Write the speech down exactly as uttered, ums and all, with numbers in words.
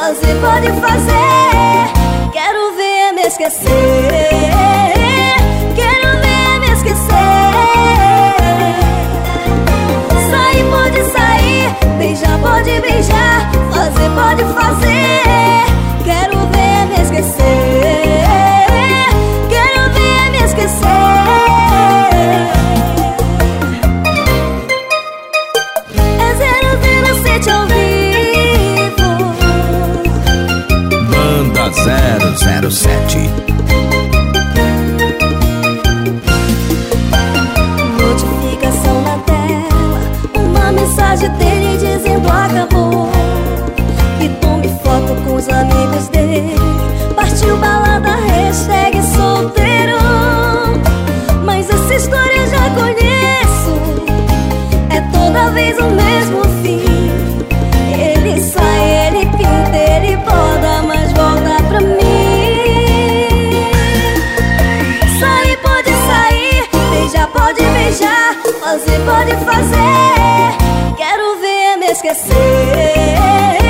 fazer, pode fazer. Quero ver me esquecer, quero ver me esquecer. Sair pode sair, beijar pode beijar, fazer pode fazer. Quero ver me esquecer, quero ver me esquecer. É zero zero sete ao vivo. Banda zero zero sete. Notificação na tela, uma mensagem dele dizendo acabou. E tome foto com os amigos dele, partiu balada, hashtag solteiro. Mas essa história eu já conheço, é toda vez o mesmo fim. Ele sai, ele pinta, ele borda, mas volta pra mim. Sair pode sair, beijar pode beijar, fazer pode fazer. Quero ver me esquecer,